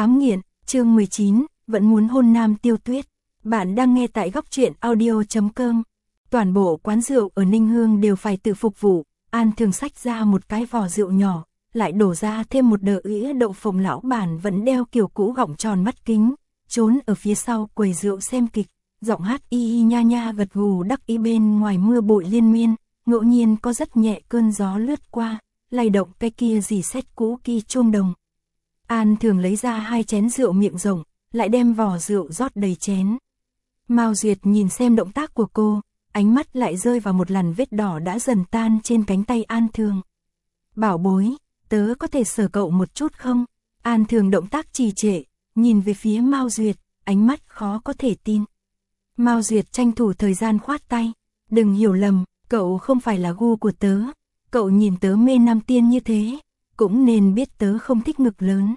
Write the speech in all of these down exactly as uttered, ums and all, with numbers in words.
Thám nghiện, chương mười chín, vẫn muốn hôn Nam Tiêu Tuyết. Bạn đang nghe tại góc truyện audio chấm com. Toàn bộ quán rượu ở Ninh Hương đều phải tự phục vụ. An thường xách ra một cái vò rượu nhỏ, lại đổ ra thêm một đỡ ĩa đậu phộng. Lão bản vẫn đeo kiểu cũ gọng tròn mắt kính, trốn ở phía sau quầy rượu xem kịch, giọng hát y y nha nha gật gù đắc ý. Bên ngoài mưa bụi liên miên, ngẫu nhiên có rất nhẹ cơn gió lướt qua, lay động cái kia dì xét cũ kỳ chuông đồng. An thường lấy ra hai chén rượu miệng rộng, lại đem vò rượu rót đầy chén. Mao Duyệt nhìn xem động tác của cô, ánh mắt lại rơi vào một làn vết đỏ đã dần tan trên cánh tay An thường. Bảo bối, tớ có thể sờ cậu một chút không? An thường động tác trì trệ, nhìn về phía Mao Duyệt, ánh mắt khó có thể tin. Mao Duyệt tranh thủ thời gian khoát tay, đừng hiểu lầm, cậu không phải là gu của tớ. Cậu nhìn tớ mê nam tiên như thế, cũng nên biết tớ không thích ngực lớn.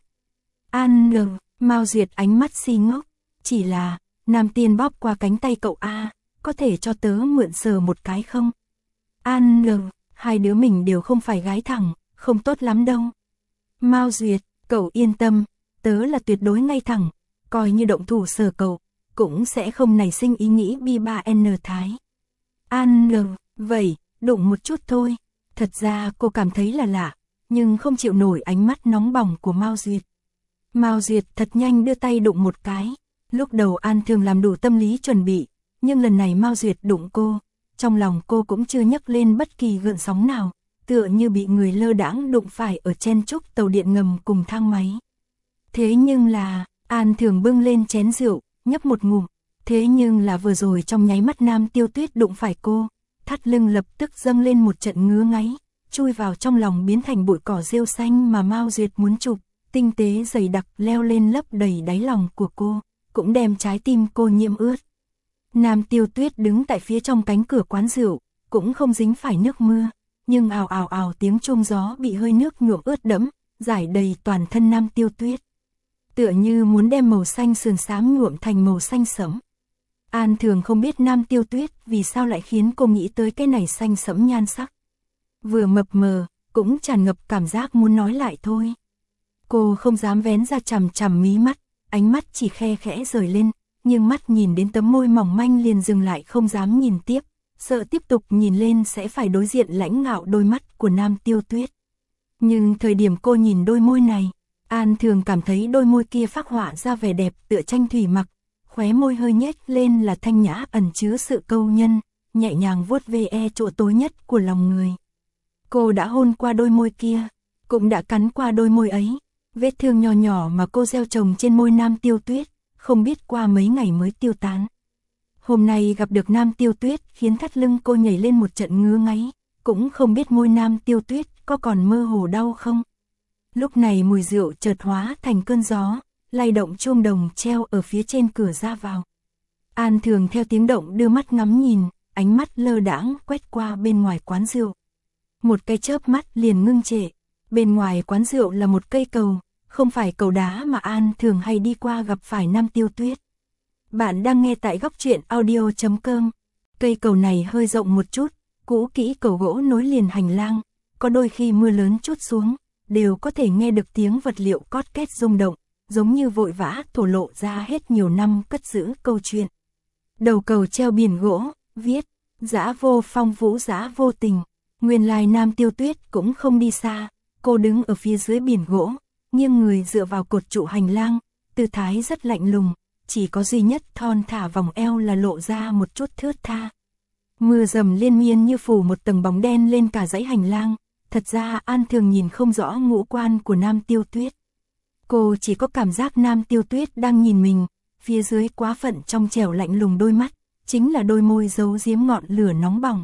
An ngờ, Mao Duyệt ánh mắt si ngốc, chỉ là, nam tiên bóp qua cánh tay cậu a, có thể cho tớ mượn sờ một cái không? An ngờ, hai đứa mình đều không phải gái thẳng, không tốt lắm đâu. Mao Duyệt, cậu yên tâm, tớ là tuyệt đối ngay thẳng, coi như động thủ sờ cậu, cũng sẽ không nảy sinh ý nghĩ bi ba n thái. An ngờ, vậy, đụng một chút thôi. Thật ra cô cảm thấy là lạ, nhưng không chịu nổi ánh mắt nóng bỏng của Mao Duyệt. Mao Duyệt thật nhanh đưa tay đụng một cái. Lúc đầu An thường làm đủ tâm lý chuẩn bị, nhưng lần này Mao Duyệt đụng cô, trong lòng cô cũng chưa nhấc lên bất kỳ gợn sóng nào, tựa như bị người lơ đãng đụng phải ở chen chúc tàu điện ngầm cùng thang máy. Thế nhưng là, An thường bưng lên chén rượu, nhấp một ngụm, thế nhưng là vừa rồi trong nháy mắt Nam Tiêu Tuyết đụng phải cô, thắt lưng lập tức dâng lên một trận ngứa ngáy, chui vào trong lòng biến thành bụi cỏ rêu xanh mà Mao Duyệt muốn chụp, tinh tế dày đặc leo lên lấp đầy đáy lòng của cô, cũng đem trái tim cô nhiễm ướt. Nam Tiêu Tuyết đứng tại phía trong cánh cửa quán rượu, cũng không dính phải nước mưa, nhưng ào ào ào tiếng chuông gió bị hơi nước nhuộm ướt đẫm, rải đầy toàn thân Nam Tiêu Tuyết. Tựa như muốn đem màu xanh sườn xám nhuộm thành màu xanh sẫm. An thường không biết Nam Tiêu Tuyết vì sao lại khiến cô nghĩ tới cái này xanh sẫm nhan sắc. Vừa mập mờ, cũng tràn ngập cảm giác muốn nói lại thôi. Cô không dám vén ra chằm chằm mí mắt, ánh mắt chỉ khe khẽ rời lên, nhưng mắt nhìn đến tấm môi mỏng manh liền dừng lại không dám nhìn tiếp, sợ tiếp tục nhìn lên sẽ phải đối diện lãnh ngạo đôi mắt của Nam Tiêu Tuyết. Nhưng thời điểm cô nhìn đôi môi này, An thường cảm thấy đôi môi kia phác họa ra vẻ đẹp tựa tranh thủy mặc. Khóe môi hơi nhếch lên là thanh nhã ẩn chứa sự câu nhân, nhẹ nhàng vuốt ve e chỗ tối nhất của lòng người. Cô đã hôn qua đôi môi kia, cũng đã cắn qua đôi môi ấy. Vết thương nhỏ nhỏ mà cô gieo trồng trên môi Nam Tiêu Tuyết, không biết qua mấy ngày mới tiêu tán. Hôm nay gặp được Nam Tiêu Tuyết khiến thắt lưng cô nhảy lên một trận ngứa ngáy, cũng không biết môi Nam Tiêu Tuyết có còn mơ hồ đau không. Lúc này mùi rượu chợt hóa thành cơn gió, lay động chuông đồng treo ở phía trên cửa ra vào. An thường theo tiếng động đưa mắt ngắm nhìn, ánh mắt lơ đãng quét qua bên ngoài quán rượu. Một cái chớp mắt liền ngưng trệ, bên ngoài quán rượu là một cây cầu, không phải cầu đá mà An thường hay đi qua gặp phải Nam Tiêu Tuyết. Bạn đang nghe tại góc truyện audio chấm com. Cây cầu này hơi rộng một chút, cũ kỹ cầu gỗ nối liền hành lang, có đôi khi mưa lớn trút xuống, đều có thể nghe được tiếng vật liệu cót két rung động, giống như vội vã thổ lộ ra hết nhiều năm cất giữ câu chuyện. Đầu cầu treo biển gỗ, viết, dã vô phong vũ dã vô tình. Nguyên lai Nam Tiêu Tuyết cũng không đi xa, cô đứng ở phía dưới biển gỗ, nghiêng người dựa vào cột trụ hành lang, tư thái rất lạnh lùng, chỉ có duy nhất thon thả vòng eo là lộ ra một chút thướt tha. Mưa dầm liên miên như phủ một tầng bóng đen lên cả dãy hành lang, thật ra An thường nhìn không rõ ngũ quan của Nam Tiêu Tuyết. Cô chỉ có cảm giác Nam Tiêu Tuyết đang nhìn mình, phía dưới quá phận trong trẻo lạnh lùng đôi mắt, chính là đôi môi giấu giếm ngọn lửa nóng bỏng.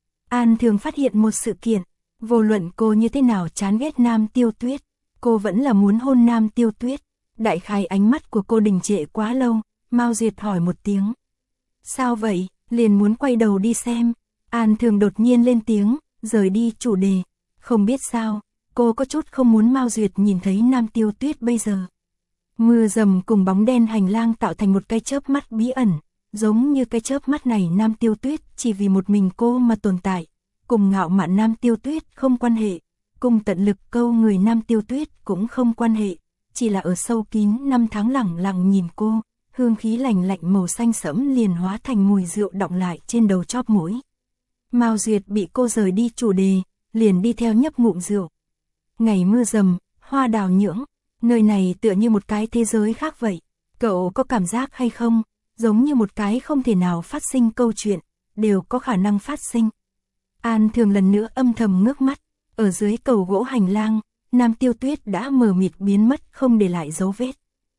An thường phát hiện một sự kiện, vô luận cô như thế nào chán ghét Nam Tiêu Tuyết, cô vẫn là muốn hôn Nam Tiêu Tuyết. Đại khái ánh mắt của cô đình trệ quá lâu, Mao Duyệt hỏi một tiếng. Sao vậy, liền muốn quay đầu đi xem. An thường đột nhiên lên tiếng, rời đi chủ đề. Không biết sao, cô có chút không muốn Mao Duyệt nhìn thấy Nam Tiêu Tuyết bây giờ. Mưa dầm cùng bóng đen hành lang tạo thành một cái chớp mắt bí ẩn, giống như cái chớp mắt này Nam Tiêu Tuyết chỉ vì một mình cô mà tồn tại, cùng ngạo mạn Nam Tiêu Tuyết không quan hệ, cùng tận lực câu người Nam Tiêu Tuyết cũng không quan hệ, chỉ là ở sâu kín năm tháng lẳng lặng nhìn cô, hương khí lành lạnh màu xanh sẫm liền hóa thành mùi rượu đọng lại trên đầu chóp mũi. Mao Duyệt bị cô rời đi chủ đề, liền đi theo nhấp ngụm rượu. Ngày mưa rầm, hoa đào nhưỡng, nơi này tựa như một cái thế giới khác vậy. Cậu có cảm giác hay không, giống như một cái không thể nào phát sinh câu chuyện, đều có khả năng phát sinh. An Thường lần nữa âm thầm ngước mắt, ở dưới cầu gỗ hành lang, Nam Tiêu Tuyết đã mờ mịt biến mất không để lại dấu vết.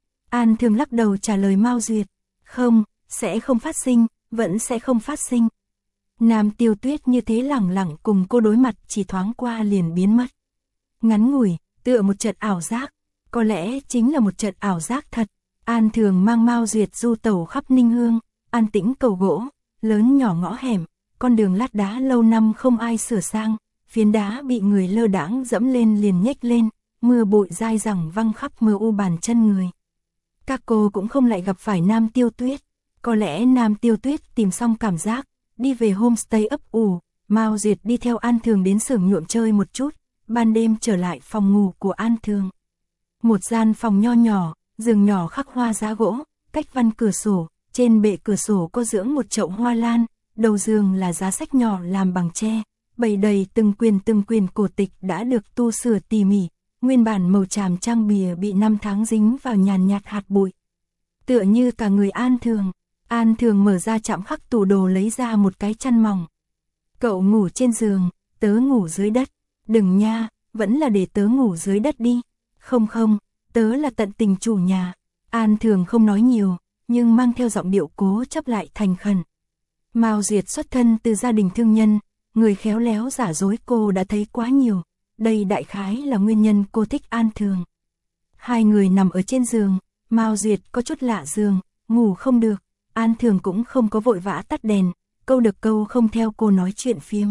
An Thường lắc đầu trả lời Mao Duyệt, không, sẽ không phát sinh, vẫn sẽ không phát sinh. Nam Tiêu Tuyết như thế lẳng lặng cùng cô đối mặt chỉ thoáng qua liền biến mất. Ngắn ngủi, tựa một trận ảo giác, có lẽ chính là một trận ảo giác thật. An Thường mang Mao Duyệt du tẩu khắp Ninh Hương, an tĩnh cầu gỗ, lớn nhỏ ngõ hẻm, con đường lát đá lâu năm không ai sửa sang, phiến đá bị người lơ đãng dẫm lên liền nhếch lên, mưa bụi dai dẳng văng khắp mờ u bàn chân người. Các cô cũng không lại gặp phải Nam Tiêu Tuyết, có lẽ Nam Tiêu Tuyết tìm xong cảm giác, đi về homestay ấp ủ, Mao Duyệt đi theo An Thường đến xưởng nhuộm chơi một chút, ban đêm trở lại phòng ngủ của An Thường. Một gian phòng nho nhỏ, giường nhỏ khắc hoa giá gỗ, cách văn cửa sổ, trên bệ cửa sổ có dưỡng một chậu hoa lan, đầu giường là giá sách nhỏ làm bằng tre, bày đầy từng quyển từng quyển cổ tịch đã được tu sửa tỉ mỉ, nguyên bản màu tràm trang bìa bị năm tháng dính vào nhàn nhạt hạt bụi. Tựa như cả người An Thường, An Thường mở ra chạm khắc tủ đồ lấy ra một cái chăn mỏng. Cậu ngủ trên giường, tớ ngủ dưới đất, đừng nha, vẫn là để tớ ngủ dưới đất đi, không không, tớ là tận tình chủ nhà. An Thường không nói nhiều, nhưng mang theo giọng điệu cố chấp lại thành khẩn. Mao Duyệt xuất thân từ gia đình thương nhân, người khéo léo giả dối cô đã thấy quá nhiều, đây đại khái là nguyên nhân cô thích An Thường. Hai người nằm ở trên giường, Mao Duyệt có chút lạ giường, ngủ không được, An Thường cũng không có vội vã tắt đèn, câu được câu không theo cô nói chuyện phiếm.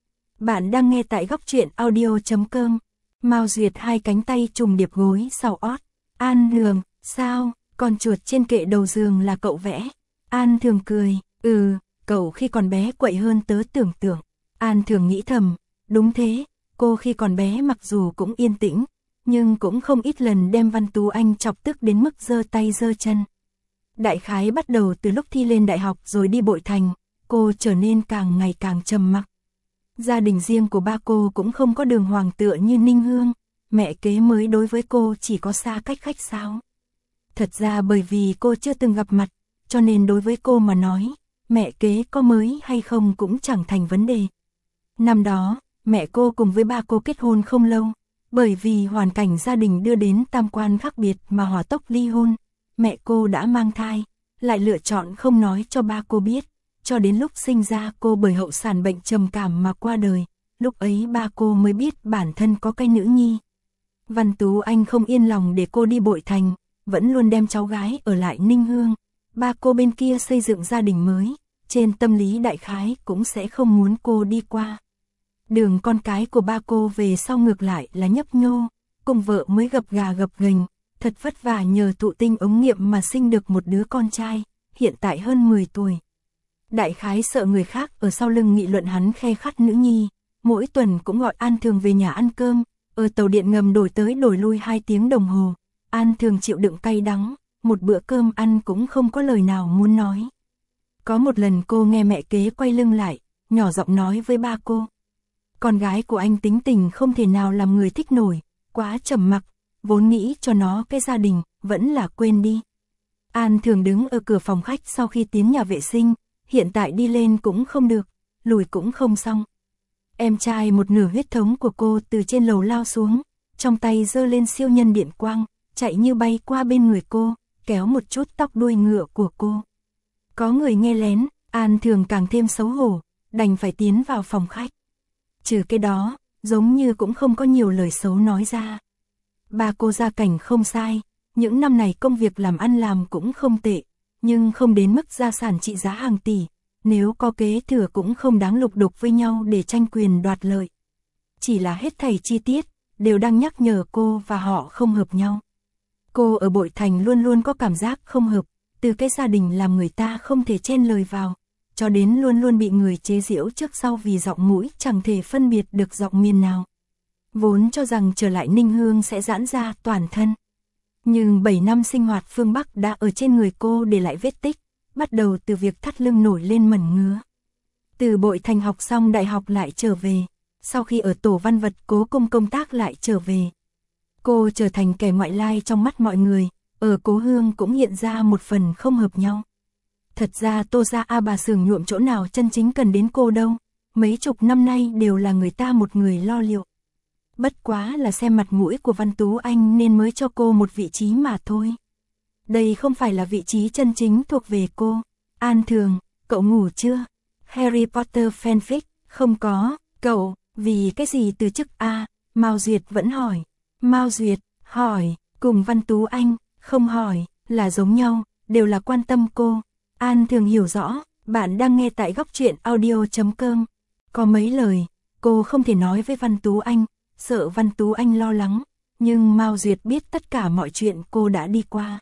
Bạn đang nghe tại góc truyện audio chấm com. Mao Duyệt hai cánh tay trùng điệp gối sau ót. An Thường, sao, con chuột trên kệ đầu giường là cậu vẽ? An Thường cười, ừ, cậu khi còn bé quậy hơn tớ tưởng tượng. An Thường nghĩ thầm, đúng thế, cô khi còn bé mặc dù cũng yên tĩnh, nhưng cũng không ít lần đem Văn Tú Anh chọc tức đến mức giơ tay giơ chân. Đại khái bắt đầu từ lúc thi lên đại học rồi đi Bội Thành, cô trở nên càng ngày càng trầm mặc. Gia đình riêng của ba cô cũng không có đường hoàng tựa như Ninh Hương, mẹ kế mới đối với cô chỉ có xa cách khách sáo. Thật ra bởi vì cô chưa từng gặp mặt, cho nên đối với cô mà nói, mẹ kế có mới hay không cũng chẳng thành vấn đề. Năm đó, mẹ cô cùng với ba cô kết hôn không lâu, bởi vì hoàn cảnh gia đình đưa đến tam quan khác biệt mà hỏa tốc ly hôn, mẹ cô đã mang thai, lại lựa chọn không nói cho ba cô biết, cho đến lúc sinh ra cô bởi hậu sản bệnh trầm cảm mà qua đời, lúc ấy ba cô mới biết bản thân có cái nữ nhi. Văn Tú Anh không yên lòng để cô đi Bội Thành, vẫn luôn đem cháu gái ở lại Ninh Hương, ba cô bên kia xây dựng gia đình mới, trên tâm lý đại khái cũng sẽ không muốn cô đi qua. Đường con cái của ba cô về sau ngược lại là nhấp nhô, cùng vợ mới gập gà gập ghềnh, thật vất vả nhờ thụ tinh ống nghiệm mà sinh được một đứa con trai, hiện tại hơn mười tuổi. Đại khái sợ người khác ở sau lưng nghị luận hắn khe khắt nữ nhi, mỗi tuần cũng gọi An Thường về nhà ăn cơm, ở tàu điện ngầm đổi tới đổi lui hai tiếng đồng hồ, An Thường chịu đựng cay đắng, một bữa cơm ăn cũng không có lời nào muốn nói. Có một lần cô nghe mẹ kế quay lưng lại, nhỏ giọng nói với ba cô. Con gái của anh tính tình không thể nào làm người thích nổi, quá trầm mặc, vốn nghĩ cho nó cái gia đình, vẫn là quên đi. An Thường đứng ở cửa phòng khách sau khi tiến nhà vệ sinh, hiện tại đi lên cũng không được, lùi cũng không xong. Em trai một nửa huyết thống của cô từ trên lầu lao xuống, trong tay giơ lên siêu nhân điện quang, chạy như bay qua bên người cô, kéo một chút tóc đuôi ngựa của cô. Có người nghe lén, An Thường càng thêm xấu hổ, đành phải tiến vào phòng khách. Trừ cái đó, giống như cũng không có nhiều lời xấu nói ra. Ba cô gia cảnh không sai, những năm này công việc làm ăn làm cũng không tệ, nhưng không đến mức gia sản trị giá hàng tỷ, nếu có kế thừa cũng không đáng lục đục với nhau để tranh quyền đoạt lợi. Chỉ là hết thảy chi tiết, đều đang nhắc nhở cô và họ không hợp nhau. Cô ở Bội Thành luôn luôn có cảm giác không hợp, từ cái gia đình làm người ta không thể chen lời vào, cho đến luôn luôn bị người chế giễu trước sau vì giọng mũi chẳng thể phân biệt được giọng miền nào. Vốn cho rằng trở lại Ninh Hương sẽ giãn ra toàn thân. Nhưng bảy năm sinh hoạt phương Bắc đã ở trên người cô để lại vết tích, bắt đầu từ việc thắt lưng nổi lên mẩn ngứa. Từ Bội Thành học xong đại học lại trở về, sau khi ở tổ văn vật Cố Cung công tác lại trở về. Cô trở thành kẻ ngoại lai trong mắt mọi người, ở cố hương cũng hiện ra một phần không hợp nhau. Thật ra Tô gia A bà xưởng nhuộm chỗ nào chân chính cần đến cô đâu, mấy chục năm nay đều là người ta một người lo liệu. Bất quá là xem mặt mũi của Văn Tú Anh nên mới cho cô một vị trí mà thôi. Đây không phải là vị trí chân chính thuộc về cô. An Thường, cậu ngủ chưa? Harry Potter fanfic, không có, cậu, vì cái gì từ chức A? Mao Duyệt vẫn hỏi. Mao Duyệt, hỏi, cùng Văn Tú Anh, không hỏi, là giống nhau, đều là quan tâm cô. An Thường hiểu rõ, bạn đang nghe tại góc truyện audio chấm com. Có mấy lời, cô không thể nói với Văn Tú Anh, sợ Văn Tú Anh lo lắng, nhưng Mao Duyệt biết tất cả mọi chuyện cô đã đi qua.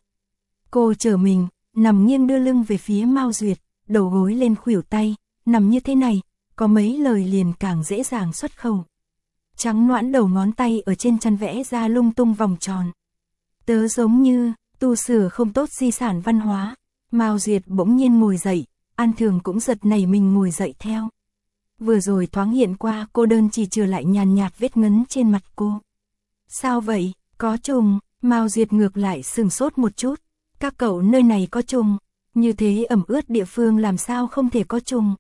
Cô trở mình, nằm nghiêng đưa lưng về phía Mao Duyệt, đầu gối lên khuỷu tay, nằm như thế này, có mấy lời liền càng dễ dàng xuất khẩu. Trắng noãn đầu ngón tay ở trên chăn vẽ ra lung tung vòng tròn. Tớ giống như, tu sửa không tốt di sản văn hóa. Mao Duyệt bỗng nhiên ngồi dậy, An Thường cũng giật nảy mình ngồi dậy theo. Vừa rồi thoáng hiện qua cô đơn chỉ trừ lại nhàn nhạt vết ngấn trên mặt cô. Sao vậy, có trùng? Mao Duyệt ngược lại sừng sốt một chút. Các cậu nơi này có trùng, như thế ẩm ướt địa phương làm sao không thể có trùng.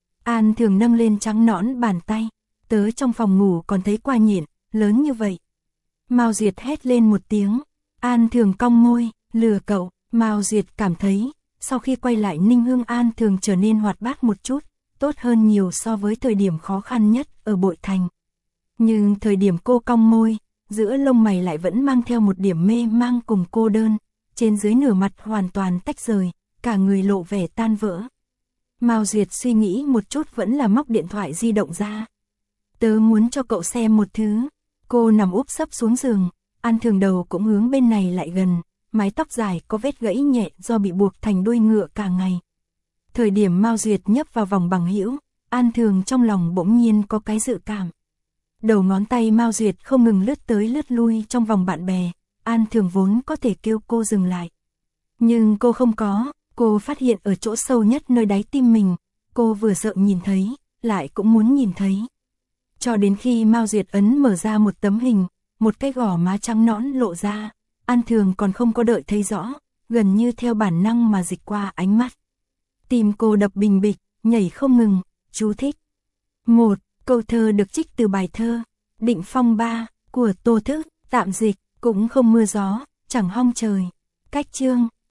An Thường nâng lên trắng nõn bàn tay, tớ trong phòng ngủ còn thấy qua nhện, lớn như vậy. Mao Duyệt hét lên một tiếng, An Thường cong môi, lừa cậu. Mao Duyệt cảm thấy, sau khi quay lại Ninh Hương An Thường trở nên hoạt bát một chút, tốt hơn nhiều so với thời điểm khó khăn nhất ở Bội Thành. Nhưng thời điểm cô cong môi, giữa lông mày lại vẫn mang theo một điểm mê mang cùng cô đơn, trên dưới nửa mặt hoàn toàn tách rời, cả người lộ vẻ tan vỡ. Mao Duyệt suy nghĩ một chút vẫn là móc điện thoại di động ra. Tớ muốn cho cậu xem một thứ. Cô nằm úp sấp xuống giường, An Thường đầu cũng hướng bên này lại gần, mái tóc dài có vết gãy nhẹ do bị buộc thành đuôi ngựa cả ngày. Thời điểm Mao Duyệt nhấp vào vòng bằng hữu, An Thường trong lòng bỗng nhiên có cái dự cảm. Đầu ngón tay Mao Duyệt không ngừng lướt tới lướt lui trong vòng bạn bè, An Thường vốn có thể kêu cô dừng lại. Nhưng cô không có, cô phát hiện ở chỗ sâu nhất nơi đáy tim mình, cô vừa sợ nhìn thấy, lại cũng muốn nhìn thấy. Cho đến khi Mao Duyệt ấn mở ra một tấm hình, một cái gò má trắng nõn lộ ra, An Thường còn không có đợi thấy rõ, gần như theo bản năng mà dịch qua ánh mắt. Tim cô đập bình bịch, nhảy không ngừng, chú thích. Một, câu thơ được trích từ bài thơ Định Phong ba của Tô Thức, tạm dịch, cũng không mưa gió, chẳng hong trời. Cách chương,